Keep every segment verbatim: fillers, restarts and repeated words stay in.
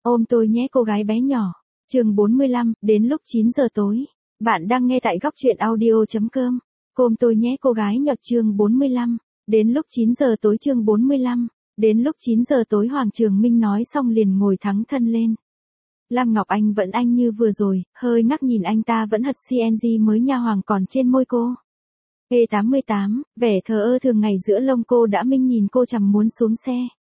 Ôm tôi nhé cô gái bé nhỏ. Chương bốn mươi lăm, đến lúc chín giờ tối. Bạn đang nghe tại góc truyện audio chấm com. Ôm tôi nhé cô gái nhỏ. Chương bốn mươi lăm, đến lúc chín giờ tối. Chương bốn mươi lăm, đến lúc chín giờ tối. Hoàng Trường Minh nói xong liền ngồi thẳng thân lên. Lam Ngọc Anh vẫn anh như vừa rồi, hơi ngắc nhìn anh ta vẫn hật xê en giê mới nha hoàng còn trên môi cô. E tám mươi tám, vẻ thờ ơ thường ngày giữa lông cô đã minh nhìn cô chằm muốn xuống xe.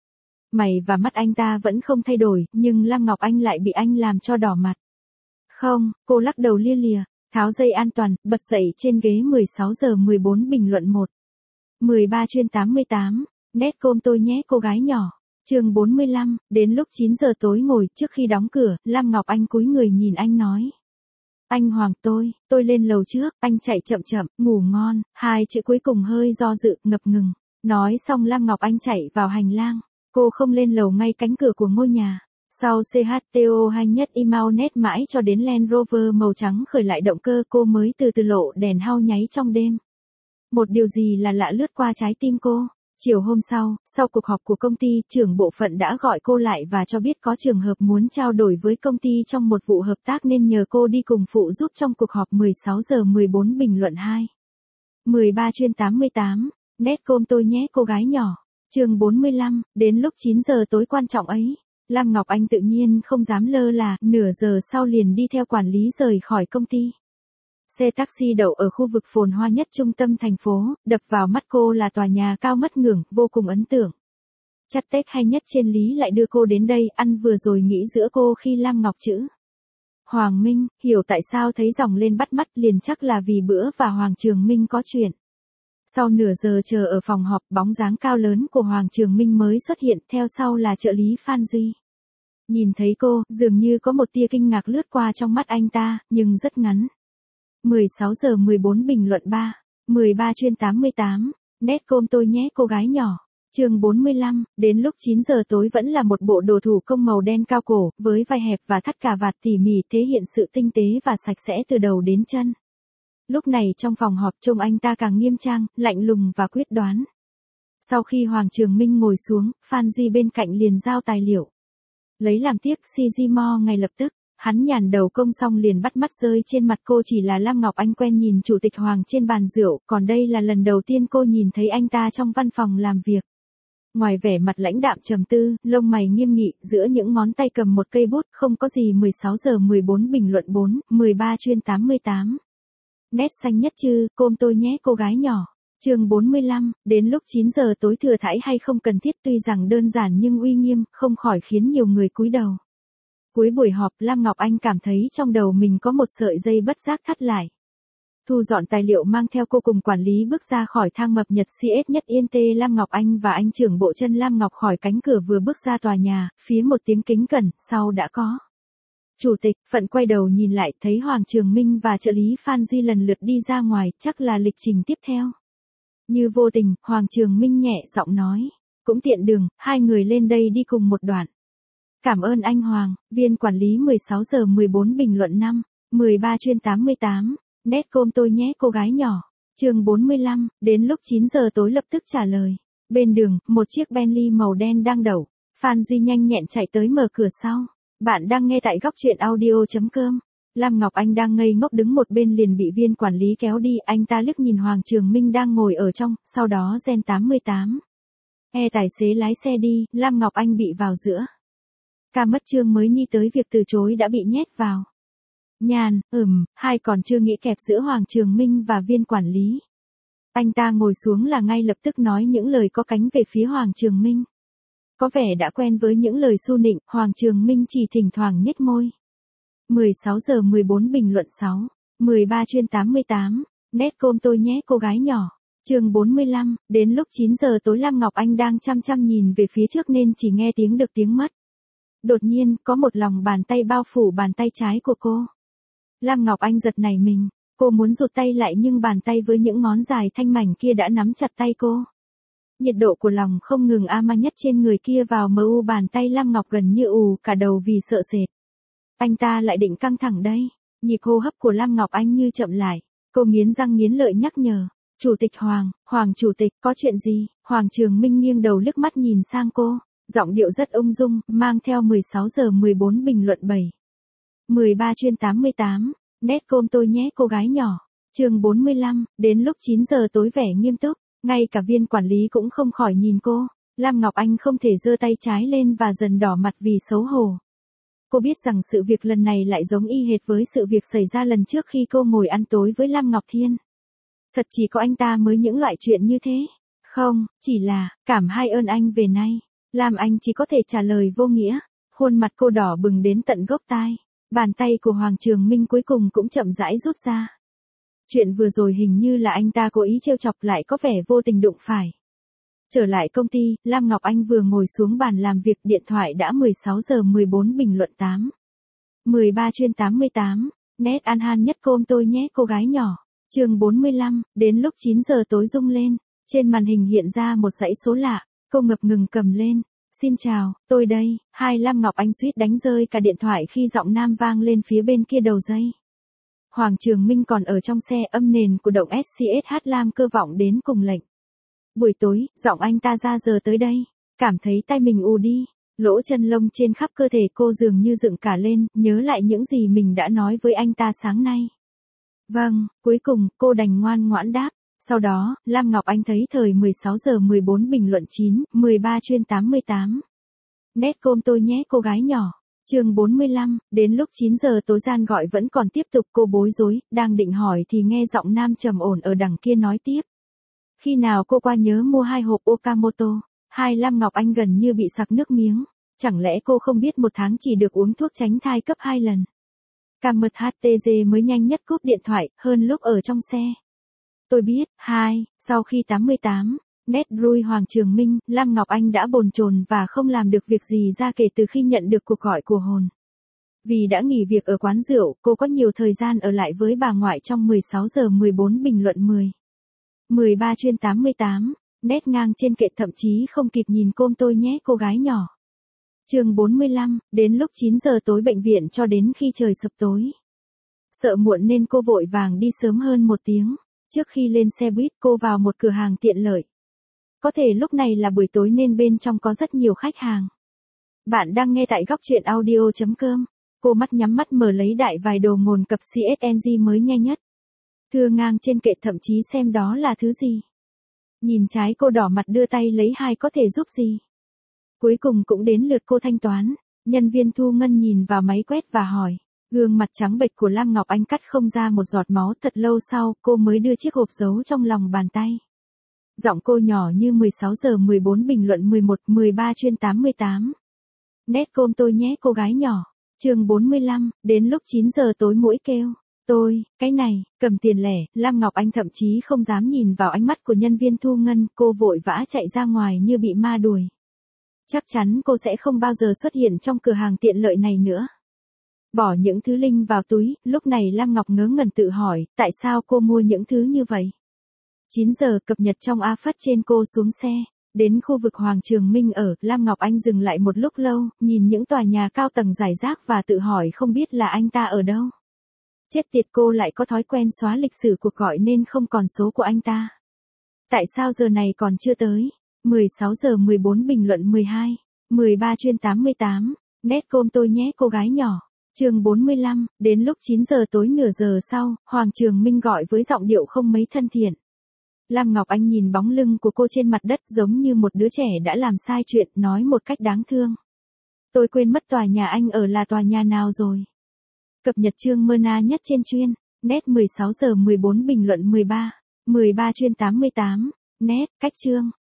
Mày và mắt anh ta vẫn không thay đổi, nhưng Lam Ngọc Anh lại bị anh làm cho đỏ mặt. Không, cô lắc đầu lia lịa, tháo dây an toàn, bật dậy trên ghế. Mười sáu giờ mười bốn bình luận một. mười ba chuyên tám mươi tám, nét côm tôi nhé cô gái nhỏ. Chương bốn mươi lăm, đến lúc chín giờ tối. Ngồi trước khi đóng cửa, Lam Ngọc Anh cúi người nhìn anh nói. Anh Hoàng tôi, tôi lên lầu trước. Anh chạy chậm chậm, ngủ ngon. Hai chữ cuối cùng hơi do dự, ngập ngừng. Nói xong Lam Ngọc Anh chạy vào hành lang. Cô không lên lầu ngay cánh cửa của ngôi nhà. Sau xê hát tê o hai nhất email net mãi cho đến Land Rover màu trắng khởi lại động cơ, cô mới từ từ lộ đèn hao nháy trong đêm. Một điều gì là lạ lướt qua trái tim cô. Chiều hôm sau, sau cuộc họp của công ty, trưởng bộ phận đã gọi cô lại và cho biết có trường hợp muốn trao đổi với công ty trong một vụ hợp tác nên nhờ cô đi cùng phụ giúp trong cuộc họp. Mười sáu giờ mười bốn bình luận hai. mười ba chuyên tám mươi tám, nét côm tôi nhé cô gái nhỏ. Chương bốn mươi lăm, đến lúc chín giờ tối quan trọng ấy. Lam Ngọc Anh tự nhiên không dám lơ là, nửa giờ sau liền đi theo quản lý rời khỏi công ty. Xe taxi đậu ở khu vực phồn hoa nhất trung tâm thành phố, đập vào mắt cô là tòa nhà cao mất ngưỡng, vô cùng ấn tượng. Chắc Tết hay nhất trên lý lại đưa cô đến đây, ăn vừa rồi nghĩ giữa cô khi Lam Ngọc chữ Hoàng Minh, hiểu tại sao thấy dòng lên bắt mắt liền chắc là vì bữa và Hoàng Trường Minh có chuyện. Sau nửa giờ chờ ở phòng họp, bóng dáng cao lớn của Hoàng Trường Minh mới xuất hiện, theo sau là trợ lý Phan Duy. Nhìn thấy cô, dường như có một tia kinh ngạc lướt qua trong mắt anh ta, nhưng rất ngắn. Mười sáu giờ mười bốn bình luận ba. mười ba chuyên tám mươi tám, nét côm tôi nhé cô gái nhỏ. Chương bốn mươi lăm, đến lúc chín giờ tối vẫn là một bộ đồ thủ công màu đen cao cổ, với vai hẹp và thắt cà vạt tỉ mỉ thể hiện sự tinh tế và sạch sẽ từ đầu đến chân. Lúc này trong phòng họp trông anh ta càng nghiêm trang, lạnh lùng và quyết đoán. Sau khi Hoàng Trường Minh ngồi xuống, Phan Duy bên cạnh liền giao tài liệu. Lấy làm tiếc xê giê Mo ngay lập tức, hắn nhàn đầu công xong liền bắt mắt rơi trên mặt cô. Chỉ là Lam Ngọc Anh quen nhìn chủ tịch Hoàng trên bàn rượu, còn đây là lần đầu tiên cô nhìn thấy anh ta trong văn phòng làm việc. Ngoài vẻ mặt lãnh đạm trầm tư, lông mày nghiêm nghị, giữa những ngón tay cầm một cây bút, không có gì. Mười sáu giờ mười bốn bình luận bốn. mười ba chuyên tám mươi tám. Nét xanh nhất chứ, côm tôi nhé cô gái nhỏ. Chương bốn mươi lăm, đến lúc chín giờ tối thừa thãi hay không cần thiết, tuy rằng đơn giản nhưng uy nghiêm, không khỏi khiến nhiều người cúi đầu. Cuối buổi họp, Lam Ngọc Anh cảm thấy trong đầu mình có một sợi dây bất giác thắt lại. Thu dọn tài liệu mang theo cô cùng quản lý bước ra khỏi thang mập nhật xê ét nhất yên tê. Lam Ngọc Anh và anh trưởng bộ chân Lam Ngọc khỏi cánh cửa vừa bước ra tòa nhà, phía một tiếng kính cẩn, sau đã có. Chủ tịch, Phận quay đầu nhìn lại, thấy Hoàng Trường Minh và trợ lý Phan Duy lần lượt đi ra ngoài, chắc là lịch trình tiếp theo. Như vô tình, Hoàng Trường Minh nhẹ giọng nói, cũng tiện đường, hai người lên đây đi cùng một đoạn. Cảm ơn anh Hoàng, viên quản lý. Mười sáu giờ mười bốn bình luận năm. mười ba chuyên tám mươi tám, nét côm tôi nhé cô gái nhỏ. Chương bốn mươi lăm, đến lúc chín giờ tối lập tức trả lời. Bên đường, một chiếc Bentley màu đen đang đậu. Phan Duy nhanh nhẹn chạy tới mở cửa sau. Bạn đang nghe tại góc truyện audio chấm com. Lam Ngọc Anh đang ngây ngốc đứng một bên liền bị viên quản lý kéo đi. Anh ta liếc nhìn Hoàng Trường Minh đang ngồi ở trong, sau đó Gen tám mươi tám. E tài xế lái xe đi, Lam Ngọc Anh bị vào giữa. Ca mất chương mới nghĩ tới việc từ chối đã bị nhét vào. Nhàn, ừm, hai còn chưa nghĩ kẹp giữa Hoàng Trường Minh và viên quản lý. Anh ta ngồi xuống là ngay lập tức nói những lời có cánh về phía Hoàng Trường Minh. Có vẻ đã quen với những lời su nịnh, Hoàng Trường Minh chỉ thỉnh thoảng nhếch môi. Mười sáu giờ mười bốn bình luận sáu. mười ba chuyên tám mươi tám, nét côm tôi nhé cô gái nhỏ. Chương bốn mươi lăm, đến lúc chín giờ tối. Lam Ngọc Anh đang chăm chăm nhìn về phía trước nên chỉ nghe tiếng được tiếng mất. Đột nhiên, có một lòng bàn tay bao phủ bàn tay trái của cô. Lam Ngọc Anh giật nảy mình, cô muốn rụt tay lại nhưng bàn tay với những ngón dài thanh mảnh kia đã nắm chặt tay cô. Nhiệt độ của lòng không ngừng ama nhất trên người kia vào mờ u bàn tay Lam Ngọc gần như ù cả đầu vì sợ sệt. Anh ta lại định căng thẳng đây. Nhịp hô hấp của Lam Ngọc Anh như chậm lại. Cô nghiến răng nghiến lợi nhắc nhở. Chủ tịch Hoàng, Hoàng chủ tịch, có chuyện gì? Hoàng Trường Minh nghiêng đầu liếc mắt nhìn sang cô. Giọng điệu rất ung dung, mang theo mười sáu giờ mười bốn bình luận bảy. mười ba chuyên tám mươi tám, nét côm tôi nhé cô gái nhỏ. Chương bốn mươi lăm, đến lúc chín giờ tối vẻ nghiêm túc, ngay cả viên quản lý cũng không khỏi nhìn cô. Lam Ngọc Anh không thể giơ tay trái lên và dần đỏ mặt vì xấu hổ. Cô biết rằng sự việc lần này lại giống y hệt với sự việc xảy ra lần trước khi cô ngồi ăn tối với Lam Ngọc Thiên. Thật chỉ có anh ta mới những loại chuyện như thế. Không, chỉ là, cảm hai ơn anh về nay. Lam Anh chỉ có thể trả lời vô nghĩa. Khuôn mặt cô đỏ bừng đến tận gốc tai. Bàn tay của Hoàng Trường Minh cuối cùng cũng chậm rãi rút ra. Chuyện vừa rồi hình như là anh ta cố ý trêu chọc, lại có vẻ vô tình đụng phải. Trở lại công ty, Lam Ngọc Anh vừa ngồi xuống bàn làm việc, điện thoại đã mười sáu giờ mười bốn bình luận tám. mười ba chuyên tám mươi tám, nét ăn han nhất côm tôi nhé cô gái nhỏ. Chương bốn mươi lăm, đến lúc chín giờ tối rung lên. Trên màn hình hiện ra một dãy số lạ, cô ngập ngừng cầm lên. Xin chào, tôi đây. Hai Lam Ngọc Anh suýt đánh rơi cả điện thoại khi giọng nam vang lên phía bên kia đầu dây. Hoàng Trường Minh còn ở trong xe, âm nền của động ét xê ét hát Lam Cơ vọng đến cùng lệnh. Buổi tối, giọng anh ta ra giờ tới đây. Cảm thấy tay mình ù đi. Lỗ chân lông trên khắp cơ thể cô dường như dựng cả lên, nhớ lại những gì mình đã nói với anh ta sáng nay. Vâng, cuối cùng, cô đành ngoan ngoãn đáp. Sau đó, Lam Ngọc Anh thấy thời mười sáu giờ mười bốn bình luận chín, mười ba chuyên tám mươi tám. Nét côm tôi nhé cô gái nhỏ. Chương bốn mươi lăm, đến lúc chín giờ tối gian gọi vẫn còn tiếp tục, cô bối rối, đang định hỏi thì nghe giọng nam trầm ổn ở đằng kia nói tiếp. Khi nào cô qua nhớ mua hai hộp Okamoto. Hai Lam Ngọc Anh gần như bị sặc nước miếng. Chẳng lẽ cô không biết một tháng chỉ được uống thuốc tránh thai cấp hai lần. Cam mật hát tê giê mới nhanh nhất cúp điện thoại, hơn lúc ở trong xe. Tôi biết, hai, sau khi tám mươi tám, nét rui Hoàng Trường Minh, Lam Ngọc Anh đã bồn chồn và không làm được việc gì ra kể từ khi nhận được cuộc gọi của hồn. Vì đã nghỉ việc ở quán rượu, cô có nhiều thời gian ở lại với bà ngoại trong mười sáu giờ mười bốn bình luận mười. mười ba chuyên tám mươi tám, nét ngang trên kệ thậm chí không kịp nhìn côm tôi nhé cô gái nhỏ. Chương bốn mươi lăm, đến lúc chín giờ tối bệnh viện cho đến khi trời sập tối. Sợ muộn nên cô vội vàng đi sớm hơn một tiếng. Trước khi lên xe buýt cô vào một cửa hàng tiện lợi. Có thể lúc này là buổi tối nên bên trong có rất nhiều khách hàng. Bạn đang nghe tại góc truyện audio chấm com. Cô mắt nhắm mắt mở lấy đại vài đồ ngồn cập xê ét en giê mới nhanh nhất. Thưa ngang trên kệ thậm chí xem đó là thứ gì. Nhìn trái cô đỏ mặt đưa tay lấy hai có thể giúp gì. Cuối cùng cũng đến lượt cô thanh toán. Nhân viên thu ngân nhìn vào máy quét và hỏi. Gương mặt trắng bệch của Lam Ngọc Anh cắt không ra một giọt máu, thật lâu sau cô mới đưa chiếc hộp giấu trong lòng bàn tay. Giọng cô nhỏ như mười sáu giờ mười bốn bình luận mười một, mười ba chuyên tám mươi tám. Nét côm tôi nhé cô gái nhỏ. Chương bốn mươi lăm, đến lúc chín giờ tối mũi kêu. Tôi, cái này, cầm tiền lẻ, Lam Ngọc Anh thậm chí không dám nhìn vào ánh mắt của nhân viên thu ngân, cô vội vã chạy ra ngoài như bị ma đuổi. Chắc chắn cô sẽ không bao giờ xuất hiện trong cửa hàng tiện lợi này nữa. Bỏ những thứ linh vào túi, lúc này Lam Ngọc ngớ ngẩn tự hỏi, tại sao cô mua những thứ như vậy? chín giờ cập nhật trong A Phất trên cô xuống xe. Đến khu vực Hoàng Trường Minh ở, Lam Ngọc Anh dừng lại một lúc lâu, nhìn những tòa nhà cao tầng rải rác và tự hỏi không biết là anh ta ở đâu. Chết tiệt, cô lại có thói quen xóa lịch sử cuộc gọi nên không còn số của anh ta. Tại sao giờ này còn chưa tới? mười sáu giờ mười bốn bình luận mười hai, mười ba chuyên tám mươi tám, nét côm tôi nhé cô gái nhỏ. Chương bốn mươi lăm, đến lúc chín giờ tối nửa giờ sau, Hoàng Trường Minh gọi với giọng điệu không mấy thân thiện. Lam Ngọc Anh nhìn bóng lưng của cô trên mặt đất giống như một đứa trẻ đã làm sai chuyện, nói một cách đáng thương. Tôi quên mất tòa nhà anh ở là tòa nhà nào rồi. Cập nhật chương mơ na nhất trên chuyên, nét mười sáu giờ mười bốn bình luận mười ba, mười ba chuyên tám mươi tám, nét, cách chương.